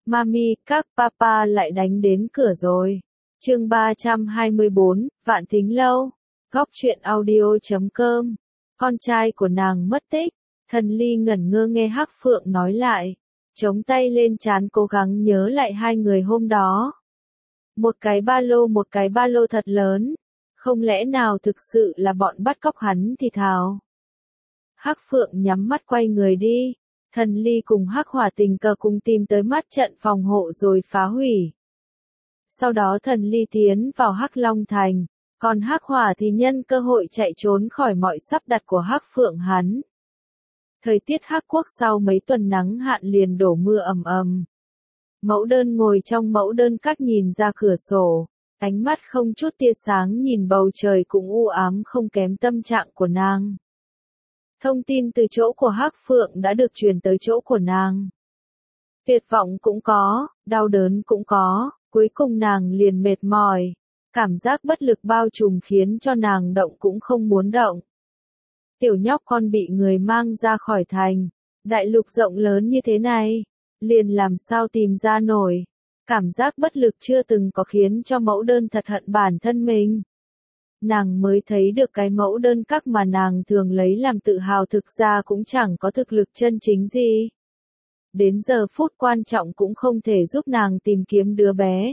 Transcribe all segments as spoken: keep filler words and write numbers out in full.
Mami, các papa lại đánh đến cửa rồi. Chương ba trăm hai mươi bốn, Vạn Thính Lâu. Góc truyện audio chấm com. Con trai của nàng mất tích. Thần Ly ngẩn ngơ nghe Hắc Phượng nói lại, chống tay lên trán cố gắng nhớ lại hai người hôm đó. Một cái ba lô một cái ba lô thật lớn. Không lẽ nào thực sự là bọn bắt cóc hắn thì thào. Hắc Phượng nhắm mắt quay người đi. Thần Ly cùng Hắc Hỏa tình cờ cùng tìm tới mắt trận phòng hộ rồi phá hủy. Sau đó Thần Ly tiến vào Hắc Long Thành, còn Hắc Hỏa thì nhân cơ hội chạy trốn khỏi mọi sắp đặt của Hắc Phượng hắn. Thời tiết Hắc Quốc sau mấy tuần nắng hạn liền đổ mưa ầm ầm. Mẫu đơn ngồi trong mẫu đơn các nhìn ra cửa sổ, ánh mắt không chút tia sáng nhìn bầu trời cũng u ám không kém tâm trạng của nàng. Thông tin từ chỗ của Hắc Phượng đã được truyền tới chỗ của nàng. Tuyệt vọng cũng có, đau đớn cũng có, cuối cùng nàng liền mệt mỏi. Cảm giác bất lực bao trùm khiến cho nàng động cũng không muốn động. Tiểu nhóc con bị người mang ra khỏi thành, đại lục rộng lớn như thế này, liền làm sao tìm ra nổi. Cảm giác bất lực chưa từng có khiến cho mẫu đơn thật hận bản thân mình. Nàng mới thấy được cái mẫu đơn các mà nàng thường lấy làm tự hào thực ra cũng chẳng có thực lực chân chính gì. Đến giờ phút quan trọng cũng không thể giúp nàng tìm kiếm đứa bé.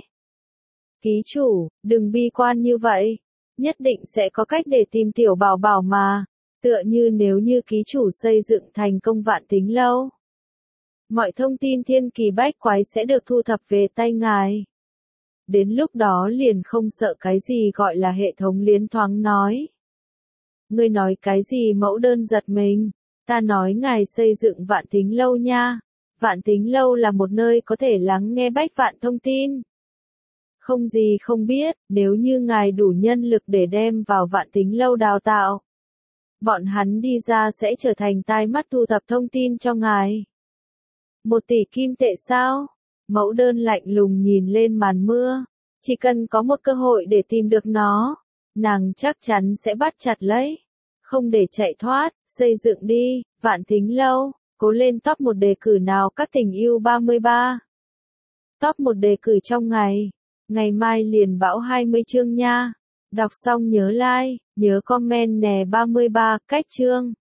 Ký chủ, đừng bi quan như vậy. Nhất định sẽ có cách để tìm tiểu bảo bảo mà. Tựa như nếu như ký chủ xây dựng thành công Vạn Thính Lâu. Mọi thông tin thiên kỳ bách quái sẽ được thu thập về tay ngài. Đến lúc đó liền không sợ cái gì gọi là hệ thống liến thoáng nói. Ngươi nói cái gì mẫu đơn giật mình. Ta nói ngài xây dựng Vạn Thính Lâu nha. Vạn Thính Lâu là một nơi có thể lắng nghe bách vạn thông tin. Không gì không biết, nếu như ngài đủ nhân lực để đem vào Vạn Thính Lâu đào tạo. Bọn hắn đi ra sẽ trở thành tai mắt thu thập thông tin cho ngài. Một tỷ kim tệ sao? Mẫu đơn lạnh lùng nhìn lên màn mưa. Chỉ cần có một cơ hội để tìm được nó, nàng chắc chắn sẽ bắt chặt lấy. Không để chạy thoát, xây dựng đi, Vạn Thính Lâu, cố lên top một đề cử nào các tình yêu ba mươi ba. Top một đề cử trong ngày. Ngày mai liền bão hai mươi chương nha. Đọc xong nhớ like, nhớ comment nè ba mươi ba, cách chương.